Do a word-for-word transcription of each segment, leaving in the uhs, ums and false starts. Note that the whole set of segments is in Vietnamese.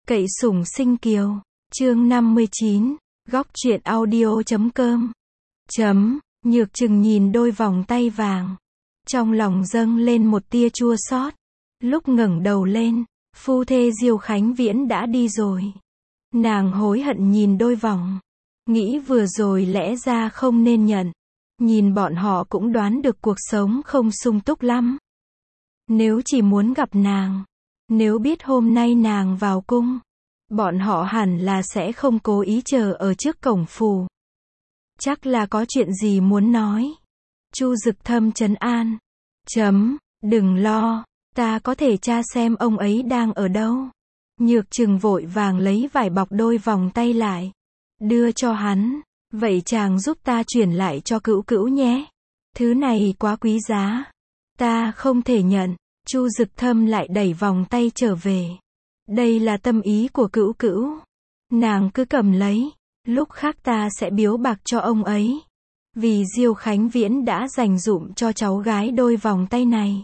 Cậy sủng sinh kiều. Chương năm mươi chín. Góc truyện audio chấm com. Chấm. Nhược Trừng nhìn đôi vòng tay vàng. Trong lòng dâng lên một tia chua xót. Lúc ngẩng đầu lên, phu thê Diêu Khánh Viễn đã đi rồi. Nàng hối hận nhìn đôi vòng. Nghĩ vừa rồi lẽ ra không nên nhận. Nhìn bọn họ cũng đoán được cuộc sống không sung túc lắm. Nếu chỉ muốn gặp nàng, nếu biết hôm nay nàng vào cung, bọn họ hẳn là sẽ không cố ý chờ ở trước cổng phủ. Chắc là có chuyện gì muốn nói. Chu Dực Thâm trấn an. Chấm, đừng lo, ta có thể tra xem ông ấy đang ở đâu. Nhược Trừng vội vàng lấy vải bọc đôi vòng tay lại, đưa cho hắn. Vậy chàng giúp ta chuyển lại cho Cữu Cữu nhé. Thứ này quá quý giá, ta không thể nhận. Chu Dực Thâm lại đẩy vòng tay trở về. Đây là tâm ý của Cữu Cữu, nàng cứ cầm lấy, lúc khác ta sẽ biếu bạc cho ông ấy. Vì Diêu Khánh Viễn đã dành dụm cho cháu gái đôi vòng tay này,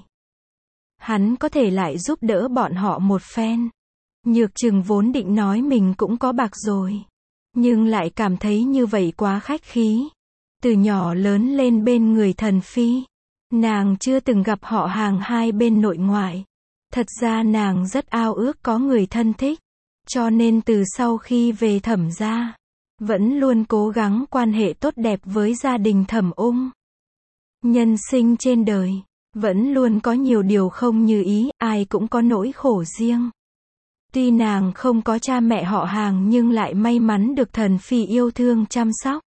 hắn có thể lại giúp đỡ bọn họ một phen. Nhược Trừng vốn định nói mình cũng có bạc rồi, nhưng lại cảm thấy như vậy quá khách khí. Từ nhỏ lớn lên bên người thần phi, nàng chưa từng gặp họ hàng hai bên nội ngoại. Thật ra nàng rất ao ước có người thân thích, cho nên từ sau khi về Thẩm gia, vẫn luôn cố gắng quan hệ tốt đẹp với gia đình Thẩm Ung. Nhân sinh trên đời, vẫn luôn có nhiều điều không như ý, ai cũng có nỗi khổ riêng. Tuy nàng không có cha mẹ họ hàng nhưng lại may mắn được thần phi yêu thương chăm sóc.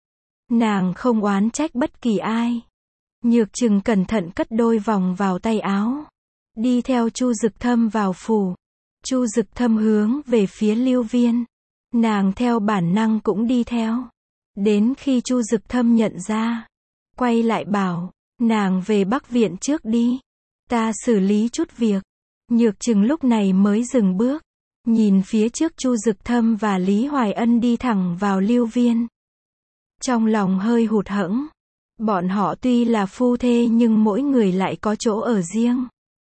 Nàng không oán trách bất kỳ ai. Nhược Trừng cẩn thận cất đôi vòng vào tay áo, đi theo Chu Dực Thâm vào phủ. Chu Dực Thâm hướng về phía Lưu Viên, nàng theo bản năng cũng đi theo. Đến khi Chu Dực Thâm nhận ra, quay lại bảo, nàng về Bắc Viện trước đi, ta xử lý chút việc. Nhược Trừng lúc này mới dừng bước, nhìn phía trước Chu Dực Thâm và Lý Hoài Ân đi thẳng vào Lưu Viên. Trong lòng hơi hụt hẫng, bọn họ tuy là phu thê nhưng mỗi người lại có chỗ ở riêng.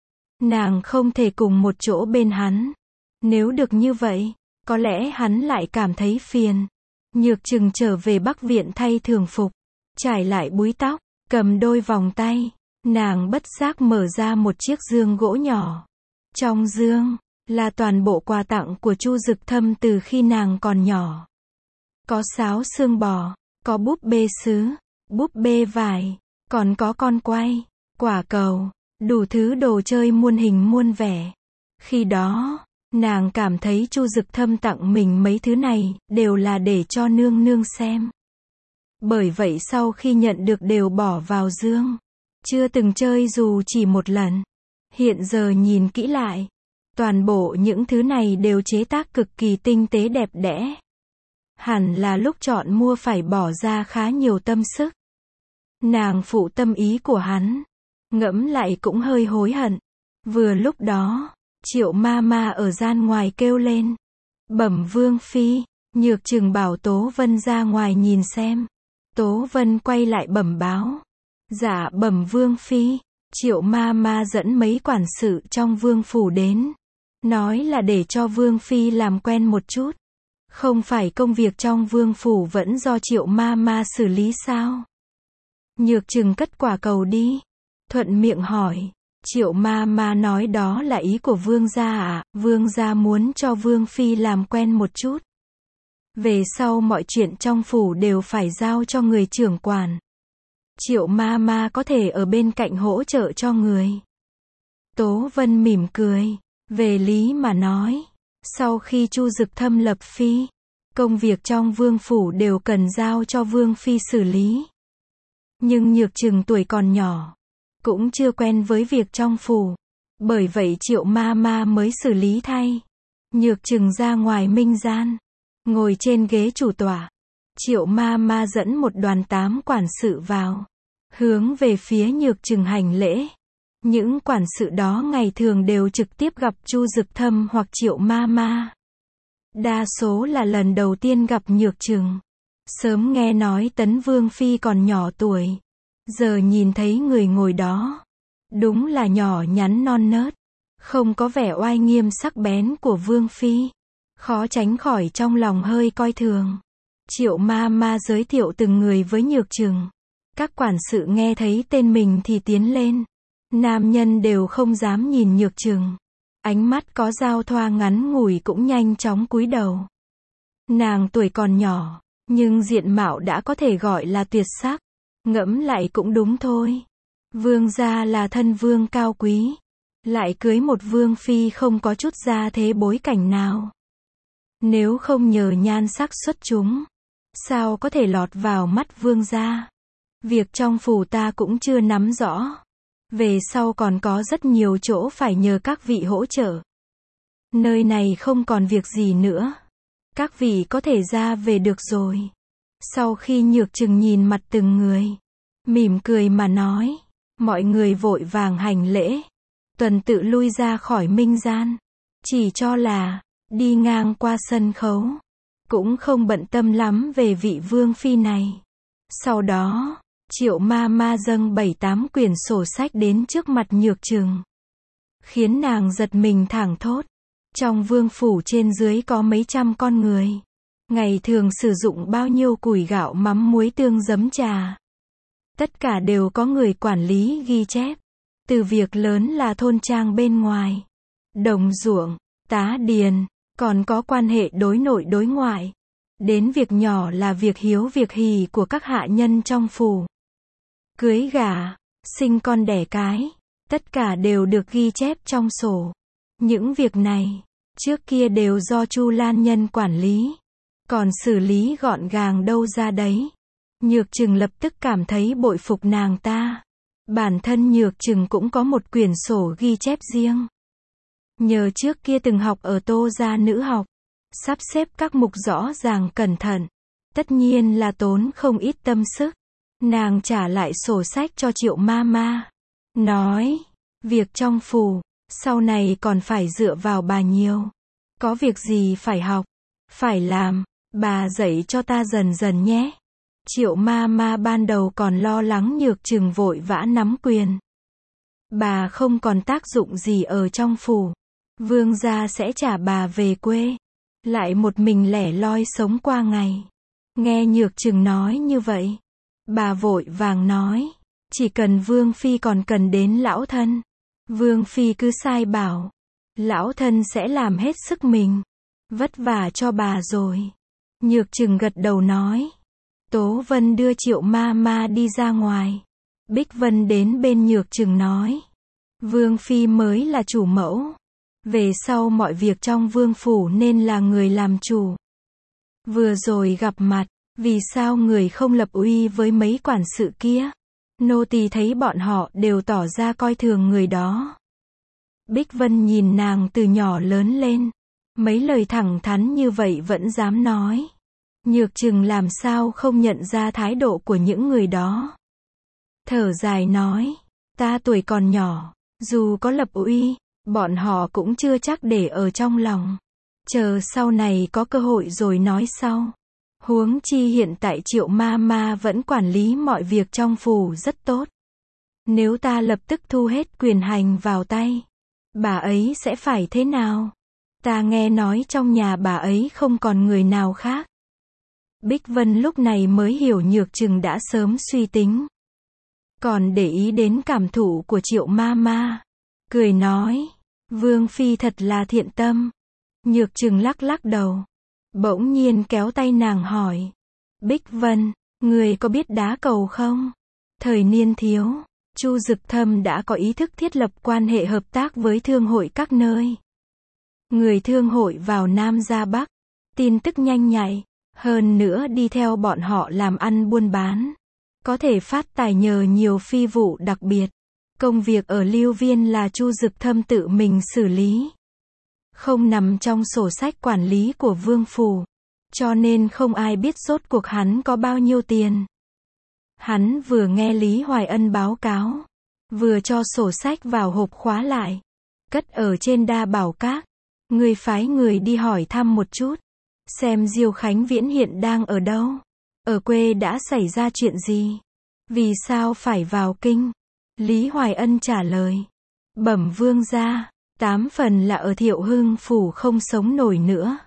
Nàng không thể cùng một chỗ bên hắn. Nếu được như vậy, có lẽ hắn lại cảm thấy phiền. Nhược Trừng trở về Bắc Viện thay thường phục, trải lại búi tóc, cầm đôi vòng tay. Nàng bất giác mở ra một chiếc dương gỗ nhỏ. Trong dương là toàn bộ quà tặng của Chu Dực Thâm từ khi nàng còn nhỏ. Có sáo xương bò, có búp bê sứ, búp bê vải, còn có con quay, quả cầu, đủ thứ đồ chơi muôn hình muôn vẻ. Khi đó, nàng cảm thấy Chu Dực Thâm tặng mình mấy thứ này, đều là để cho nương nương xem. Bởi vậy sau khi nhận được đều bỏ vào dương. Chưa từng chơi dù chỉ một lần. Hiện giờ nhìn kỹ lại, toàn bộ những thứ này đều chế tác cực kỳ tinh tế đẹp đẽ. Hẳn là lúc chọn mua phải bỏ ra khá nhiều tâm sức. Nàng phụ tâm ý của hắn, ngẫm lại cũng hơi hối hận. Vừa lúc đó, Triệu ma ma ở gian ngoài kêu lên, bẩm Vương Phi. Nhược Trừng bảo Tố Vân ra ngoài nhìn xem. Tố Vân quay lại bẩm báo, dạ bẩm Vương Phi. Triệu ma ma dẫn mấy quản sự trong vương phủ đến, nói là để cho Vương Phi làm quen một chút. Không phải công việc trong vương phủ vẫn do Triệu ma ma xử lý sao? Nhược Trừng cất quả cầu đi, thuận miệng hỏi, Triệu ma ma nói đó là ý của Vương gia à? Vương gia muốn cho Vương Phi làm quen một chút. Về sau mọi chuyện trong phủ đều phải giao cho người trưởng quản. Triệu ma ma có thể ở bên cạnh hỗ trợ cho người. Tố Vân mỉm cười. Về lý mà nói, sau khi Chu Dực Thâm lập phi, công việc trong vương phủ đều cần giao cho Vương Phi xử lý. Nhưng Nhược Trừng tuổi còn nhỏ, cũng chưa quen với việc trong phủ. Bởi vậy Triệu ma ma mới xử lý thay. Nhược Trừng ra ngoài minh gian, ngồi trên ghế chủ tọa. Triệu ma ma dẫn một đoàn tám quản sự vào, hướng về phía Nhược Trừng hành lễ. Những quản sự đó ngày thường đều trực tiếp gặp Chu Dực Thâm hoặc Triệu ma ma. Đa số là lần đầu tiên gặp Nhược Trừng. Sớm nghe nói Tấn Vương Phi còn nhỏ tuổi, giờ nhìn thấy người ngồi đó, đúng là nhỏ nhắn non nớt, không có vẻ oai nghiêm sắc bén của Vương Phi. khó tránh khỏi trong lòng hơi coi thường. Triệu ma ma giới thiệu từng người với Nhược Trừng. Các quản sự nghe thấy tên mình thì tiến lên. Nam nhân đều không dám nhìn Nhược Trừng. Ánh mắt có giao thoa ngắn ngủi cũng nhanh chóng cúi đầu. Nàng tuổi còn nhỏ, nhưng diện mạo đã có thể gọi là tuyệt sắc. Ngẫm lại cũng đúng thôi. Vương gia là thân vương cao quý, lại cưới một vương phi không có chút gia thế bối cảnh nào. Nếu không nhờ nhan sắc xuất chúng, sao có thể lọt vào mắt vương gia? Việc trong phủ ta cũng chưa nắm rõ. Về sau còn có rất nhiều chỗ phải nhờ các vị hỗ trợ. Nơi này không còn việc gì nữa. Các vị có thể ra về được rồi. Sau khi Nhược Trừng nhìn mặt từng người, mỉm cười mà nói. Mọi người vội vàng hành lễ. Tuần tự lui ra khỏi minh gian. Chỉ cho là, đi ngang qua sân khấu. Cũng không bận tâm lắm về vị vương phi này. Sau đó, Triệu ma ma dâng bảy tám quyển sổ sách đến trước mặt Nhược Trừng. Khiến nàng giật mình thảng thốt. Trong vương phủ trên dưới có mấy trăm con người. Ngày thường sử dụng bao nhiêu củi gạo mắm muối tương giấm trà. Tất cả đều có người quản lý ghi chép. Từ việc lớn là thôn trang bên ngoài, đồng ruộng, tá điền, còn có quan hệ đối nội đối ngoại. Đến việc nhỏ là việc hiếu việc hỉ của các hạ nhân trong phủ. Cưới gả, sinh con đẻ cái, tất cả đều được ghi chép trong sổ. Những việc này, trước kia đều do Chu Lan Nhân quản lý. Còn xử lý gọn gàng đâu ra đấy. Nhược Trừng lập tức cảm thấy bội phục nàng ta. Bản thân Nhược Trừng cũng có một quyển sổ ghi chép riêng. Nhờ trước kia từng học ở Tô gia nữ học, sắp xếp các mục rõ ràng cẩn thận. Tất nhiên là tốn không ít tâm sức. Nàng trả lại sổ sách cho Triệu ma ma. Nói, việc trong phủ, sau này còn phải dựa vào bà nhiều. Có việc gì phải học, phải làm, bà dạy cho ta dần dần nhé. Triệu ma ma ban đầu còn lo lắng Nhược Trừng vội vã nắm quyền. Bà không còn tác dụng gì ở trong phủ. Vương gia sẽ trả bà về quê. Lại một mình lẻ loi sống qua ngày. Nghe Nhược Trừng nói như vậy, bà vội vàng nói. Chỉ cần Vương Phi còn cần đến lão thân. Vương Phi cứ sai bảo. Lão thân sẽ làm hết sức mình. Vất vả cho bà rồi. Nhược Trừng gật đầu nói. Tố Vân đưa Triệu ma ma đi ra ngoài. Bích Vân đến bên Nhược Trừng nói. Vương Phi mới là chủ mẫu. Về sau mọi việc trong vương phủ nên là người làm chủ. Vừa rồi gặp mặt, vì sao người không lập uy với mấy quản sự kia? Nô tỳ thấy bọn họ đều tỏ ra coi thường người đó. Bích Vân nhìn nàng từ nhỏ lớn lên. Mấy lời thẳng thắn như vậy vẫn dám nói. Nhược Trừng làm sao không nhận ra thái độ của những người đó. Thở dài nói, ta tuổi còn nhỏ, dù có lập uy, bọn họ cũng chưa chắc để ở trong lòng. Chờ sau này có cơ hội rồi nói sau. Huống chi hiện tại Triệu ma ma vẫn quản lý mọi việc trong phủ rất tốt. Nếu ta lập tức thu hết quyền hành vào tay, bà ấy sẽ phải thế nào? Ta nghe nói trong nhà bà ấy không còn người nào khác. Bích Vân lúc này mới hiểu Nhược Trừng đã sớm suy tính. Còn để ý đến cảm thụ của Triệu ma ma. Cười nói, Vương Phi thật là thiện tâm. Nhược Trừng lắc lắc đầu. Bỗng nhiên kéo tay nàng hỏi. Bích Vân, người có biết đá cầu không? Thời niên thiếu, Chu Dực Thâm đã có ý thức thiết lập quan hệ hợp tác với thương hội các nơi. Người thương hội vào Nam ra Bắc, tin tức nhanh nhạy. Hơn nữa đi theo bọn họ làm ăn buôn bán. Có thể phát tài nhờ nhiều phi vụ đặc biệt. Công việc ở Lưu Viên là Chu Dực Thâm tự mình xử lý. Không nằm trong sổ sách quản lý của vương phủ. Cho nên không ai biết rốt cuộc hắn có bao nhiêu tiền. Hắn vừa nghe Lý Hoài Ân báo cáo. Vừa cho sổ sách vào hộp khóa lại. Cất ở trên đa bảo các. Người phái người đi hỏi thăm một chút. Xem Diêu Khánh Viễn hiện đang ở đâu. Ở quê đã xảy ra chuyện gì? Vì sao phải vào kinh? Lý Hoài Ân trả lời. Bẩm vương gia, tám phần là ở Thiệu Hưng phủ không sống nổi nữa.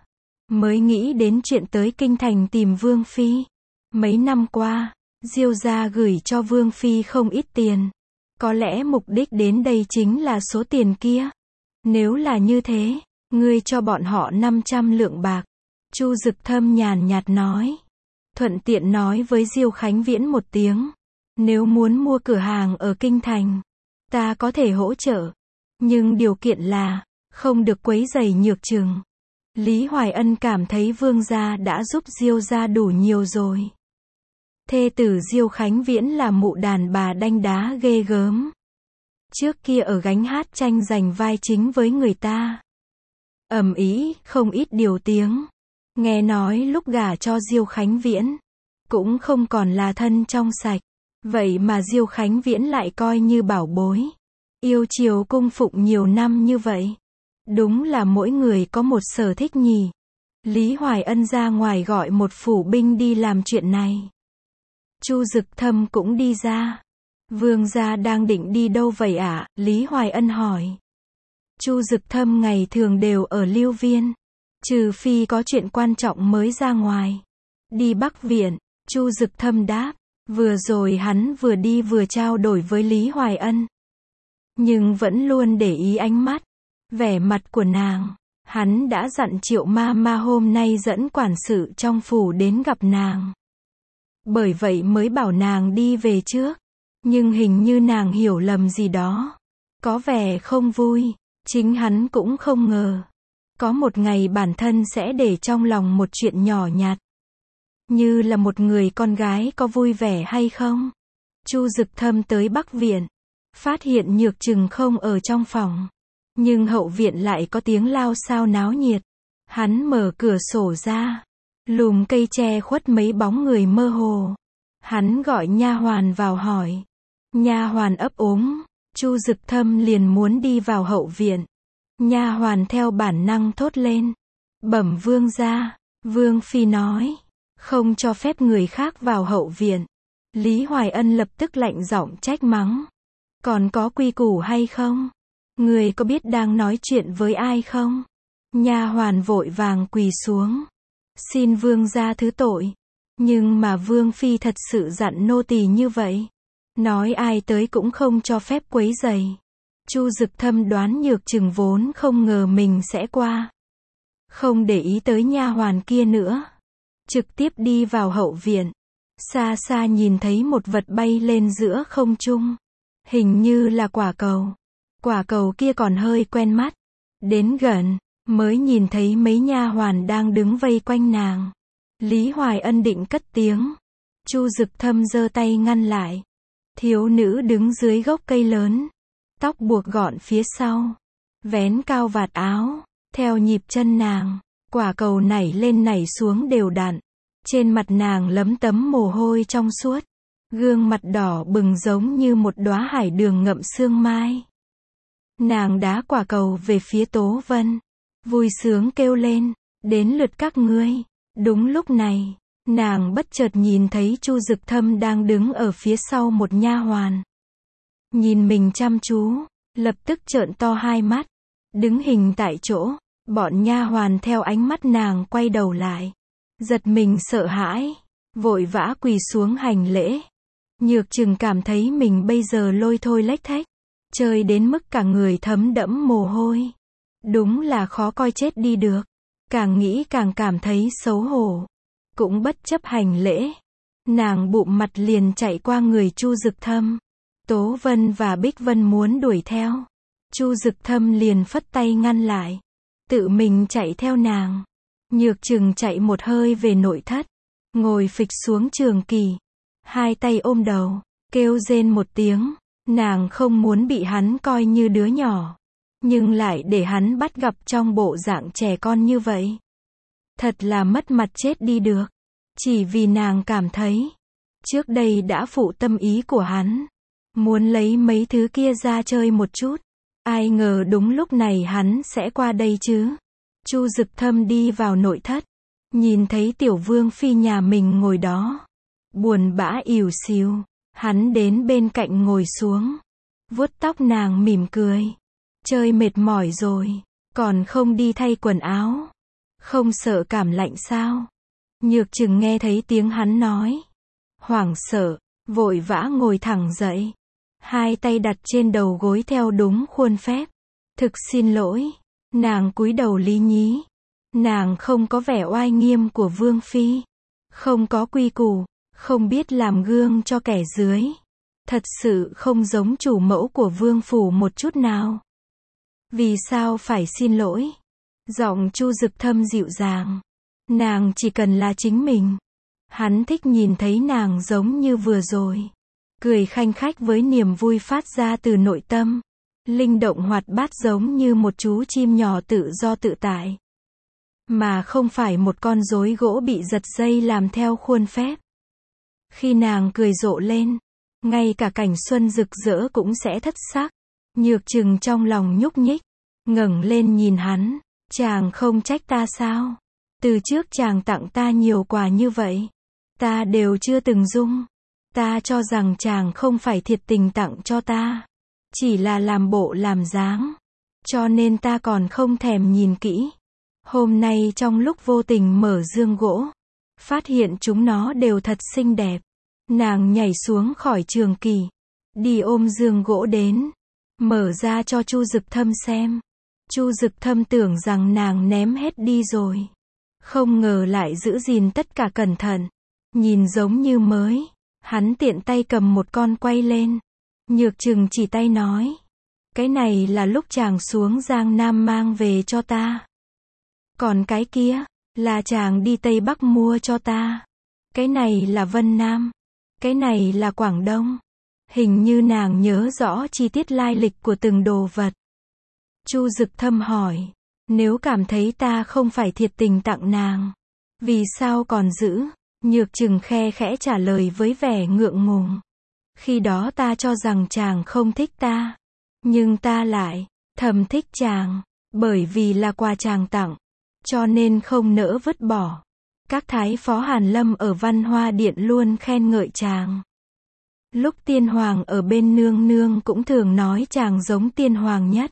mới nghĩ đến chuyện tới kinh thành tìm Vương Phi. Mấy năm qua, Diêu gia gửi cho Vương Phi không ít tiền. Có lẽ mục đích đến đây chính là số tiền kia. Nếu là như thế, ngươi cho bọn họ năm trăm lượng bạc. Chu Dực Thâm nhàn nhạt nói. Thuận tiện nói với Diêu Khánh Viễn một tiếng. Nếu muốn mua cửa hàng ở kinh thành, ta có thể hỗ trợ. Nhưng điều kiện là, không được quấy rầy Nhược Trừng. Lý Hoài Ân cảm thấy Vương gia đã giúp Diêu gia đủ nhiều rồi. Thê tử Diêu Khánh Viễn là mụ đàn bà đanh đá ghê gớm. Trước kia ở gánh hát tranh giành vai chính với người ta. Ầm ĩ, không ít điều tiếng. Nghe nói lúc gả cho Diêu Khánh Viễn, cũng không còn là thân trong sạch. Vậy mà Diêu Khánh Viễn lại coi như bảo bối. Yêu chiều cung phụng nhiều năm như vậy. Đúng là mỗi người có một sở thích nhỉ. Lý Hoài Ân ra ngoài gọi một phủ binh đi làm chuyện này. Chu Dực Thâm cũng đi ra. Vương gia đang định đi đâu vậy ạ? À? Lý Hoài Ân hỏi. Chu Dực Thâm ngày thường đều ở Lưu Viên. Trừ phi có chuyện quan trọng mới ra ngoài. Đi Bắc Viện, Chu Dực Thâm đáp. Vừa rồi hắn vừa đi vừa trao đổi với Lý Hoài Ân. Nhưng vẫn luôn để ý ánh mắt, vẻ mặt của nàng. Hắn đã dặn Triệu ma ma hôm nay dẫn quản sự trong phủ đến gặp nàng. Bởi vậy mới bảo nàng đi về trước. Nhưng hình như nàng hiểu lầm gì đó. Có vẻ không vui. Chính hắn cũng không ngờ. Có một ngày bản thân sẽ để trong lòng một chuyện nhỏ nhặt. Như là một người con gái có vui vẻ hay không? Chu Dực Thâm tới Bắc Viện. Phát hiện Nhược Trừng không ở trong phòng. Nhưng hậu viện lại có tiếng lao xao náo nhiệt. Hắn mở cửa sổ ra. Lùm cây che khuất mấy bóng người mơ hồ. Hắn gọi nha hoàn vào hỏi. Nha hoàn ấp úng. Chu Dực Thâm liền muốn đi vào hậu viện. Nha hoàn theo bản năng thốt lên. Bẩm vương gia. Vương phi nói. Không cho phép người khác vào hậu viện. Lý Hoài Ân lập tức lạnh giọng trách mắng. Còn có quy củ hay không? Người có biết đang nói chuyện với ai không? Nha hoàn vội vàng quỳ xuống. Xin vương gia thứ tội. Nhưng mà vương phi thật sự dặn nô tỳ như vậy. Nói ai tới cũng không cho phép quấy rầy. Chu Dực Thâm đoán Nhược Trừng vốn không ngờ mình sẽ qua. Không để ý tới nha hoàn kia nữa. Trực tiếp đi vào hậu viện. Xa xa nhìn thấy một vật bay lên giữa không trung. Hình như là quả cầu. Quả cầu kia còn hơi quen mắt. Đến gần, mới nhìn thấy mấy nha hoàn đang đứng vây quanh nàng. Lý Hoài Ân định cất tiếng. Chu Dực Thâm giơ tay ngăn lại. Thiếu nữ đứng dưới gốc cây lớn. Tóc buộc gọn phía sau. Vén cao vạt áo. Theo nhịp chân nàng, quả cầu nảy lên nảy xuống đều đặn. Trên mặt nàng lấm tấm mồ hôi trong suốt. Gương mặt đỏ bừng giống như một đóa hải đường ngậm sương mai. Nàng đá quả cầu về phía Tố Vân. Vui sướng kêu lên. Đến lượt các ngươi. Đúng lúc này, nàng bất chợt nhìn thấy Chu Dực Thâm đang đứng ở phía sau một nha hoàn. Nhìn mình chăm chú, lập tức trợn to hai mắt. Đứng hình tại chỗ, bọn nha hoàn theo ánh mắt nàng quay đầu lại. Giật mình sợ hãi, vội vã quỳ xuống hành lễ. Nhược Trừng cảm thấy mình bây giờ lôi thôi lếch thếch, chơi đến mức cả người thấm đẫm mồ hôi. Đúng là khó coi chết đi được. Càng nghĩ càng cảm thấy xấu hổ. Cũng bất chấp hành lễ. Nàng bụm mặt liền chạy qua người Chu Dực Thâm. Tố Vân và Bích Vân muốn đuổi theo. Chu Dực Thâm liền phất tay ngăn lại. Tự mình chạy theo nàng. Nhược Trừng chạy một hơi về nội thất. Ngồi phịch xuống trường kỳ. Hai tay ôm đầu. Kêu rên một tiếng. Nàng không muốn bị hắn coi như đứa nhỏ. Nhưng lại để hắn bắt gặp trong bộ dạng trẻ con như vậy. Thật là mất mặt chết đi được. Chỉ vì nàng cảm thấy. Trước đây đã phụ tâm ý của hắn. Muốn lấy mấy thứ kia ra chơi một chút. Ai ngờ đúng lúc này hắn sẽ qua đây chứ. Chu Dực Thâm đi vào nội thất. Nhìn thấy tiểu vương phi nhà mình ngồi đó. Buồn bã ỉu xìu. Hắn đến bên cạnh ngồi xuống. Vuốt tóc nàng mỉm cười. Chơi mệt mỏi rồi. Còn không đi thay quần áo. Không sợ cảm lạnh sao? Nhược Trừng nghe thấy tiếng hắn nói. Hoảng sợ, vội vã ngồi thẳng dậy. Hai tay đặt trên đầu gối theo đúng khuôn phép. Thực xin lỗi. Nàng cúi đầu lý nhí. Nàng không có vẻ oai nghiêm của vương phi. Không có quy củ, không biết làm gương cho kẻ dưới. Thật sự không giống chủ mẫu của vương phủ một chút nào. Vì sao phải xin lỗi? Giọng Chu Dực Thâm dịu dàng. Nàng chỉ cần là chính mình. Hắn thích nhìn thấy nàng giống như vừa rồi. Cười khanh khách với niềm vui phát ra từ nội tâm. Linh động hoạt bát giống như một chú chim nhỏ tự do tự tại. Mà không phải một con rối gỗ bị giật dây làm theo khuôn phép. Khi nàng cười rộ lên, ngay cả cảnh xuân rực rỡ cũng sẽ thất sắc. Nhược Trừng trong lòng nhúc nhích, ngẩng lên nhìn hắn. Chàng không trách ta sao? Từ trước chàng tặng ta nhiều quà như vậy, ta đều chưa từng dung. Ta cho rằng chàng không phải thiệt tình tặng cho ta, chỉ là làm bộ làm dáng. Cho nên ta còn không thèm nhìn kỹ. Hôm nay trong lúc vô tình mở dương gỗ, phát hiện chúng nó đều thật xinh đẹp. Nàng nhảy xuống khỏi trường kỳ, đi ôm dương gỗ đến, mở ra cho Chu Dực Thâm xem. Chu Dực Thâm tưởng rằng nàng ném hết đi rồi. Không ngờ lại giữ gìn tất cả cẩn thận. Nhìn giống như mới. Hắn tiện tay cầm một con quay lên. Nhược Trừng chỉ tay nói. Cái này là lúc chàng xuống Giang Nam mang về cho ta. Còn cái kia, là chàng đi Tây Bắc mua cho ta. Cái này là Vân Nam. Cái này là Quảng Đông. Hình như nàng nhớ rõ chi tiết lai lịch của từng đồ vật. Chu Dực Thâm hỏi. Nếu cảm thấy ta không phải thiệt tình tặng nàng, vì sao còn giữ? Nhược Trừng khe khẽ trả lời với vẻ ngượng ngùng. Khi đó ta cho rằng chàng không thích ta. Nhưng ta lại thầm thích chàng. Bởi vì là quà chàng tặng. Cho nên không nỡ vứt bỏ. Các thái phó Hàn Lâm ở Văn Hoa Điện luôn khen ngợi chàng. Lúc tiên hoàng ở bên nương nương cũng thường nói chàng giống tiên hoàng nhất.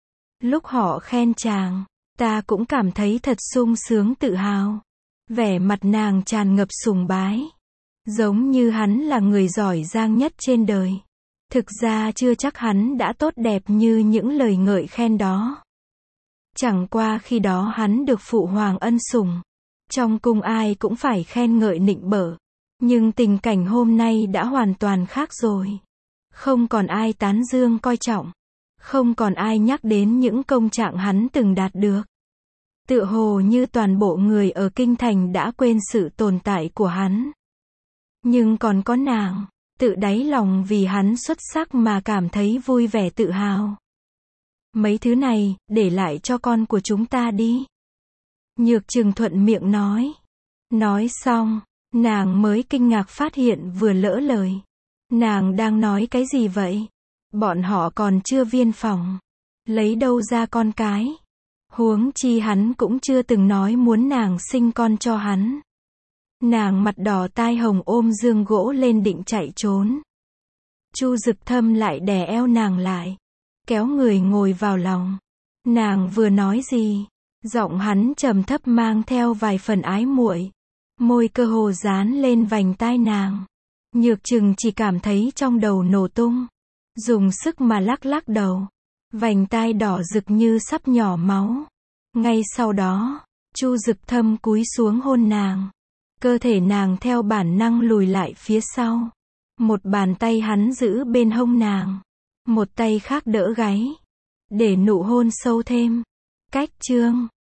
Lúc họ khen chàng, ta cũng cảm thấy thật sung sướng tự hào. Vẻ mặt nàng tràn ngập sùng bái. Giống như hắn là người giỏi giang nhất trên đời. Thực ra chưa chắc hắn đã tốt đẹp như những lời ngợi khen đó. Chẳng qua khi đó hắn được phụ hoàng ân sủng. Trong cung ai cũng phải khen ngợi nịnh bợ. Nhưng tình cảnh hôm nay đã hoàn toàn khác rồi. Không còn ai tán dương coi trọng. Không còn ai nhắc đến những công trạng hắn từng đạt được. Tựa hồ như toàn bộ người ở kinh thành đã quên sự tồn tại của hắn. Nhưng còn có nàng, tự đáy lòng vì hắn xuất sắc mà cảm thấy vui vẻ tự hào. Mấy thứ này, để lại cho con của chúng ta đi. Nhược Trừng thuận miệng nói. Nói xong, nàng mới kinh ngạc phát hiện vừa lỡ lời. Nàng đang nói cái gì vậy? Bọn họ còn chưa viên phòng. Lấy đâu ra con cái? Huống chi hắn cũng chưa từng nói muốn nàng sinh con cho hắn. Nàng mặt đỏ tai hồng ôm dương gỗ lên định chạy trốn. Chu Dực Thâm lại đè eo nàng lại. Kéo người ngồi vào lòng. Nàng vừa nói gì? Giọng hắn trầm thấp mang theo vài phần ái muội. Môi cơ hồ dán lên vành tai nàng. Nhược Trừng chỉ cảm thấy trong đầu nổ tung. Dùng sức mà lắc lắc đầu. Vành tai đỏ rực như sắp nhỏ máu. Ngay sau đó, Chu Dực Thâm cúi xuống hôn nàng. Cơ thể nàng theo bản năng lùi lại phía sau. Một bàn tay hắn giữ bên hông nàng. Một tay khác đỡ gáy. Để nụ hôn sâu thêm. Cách chương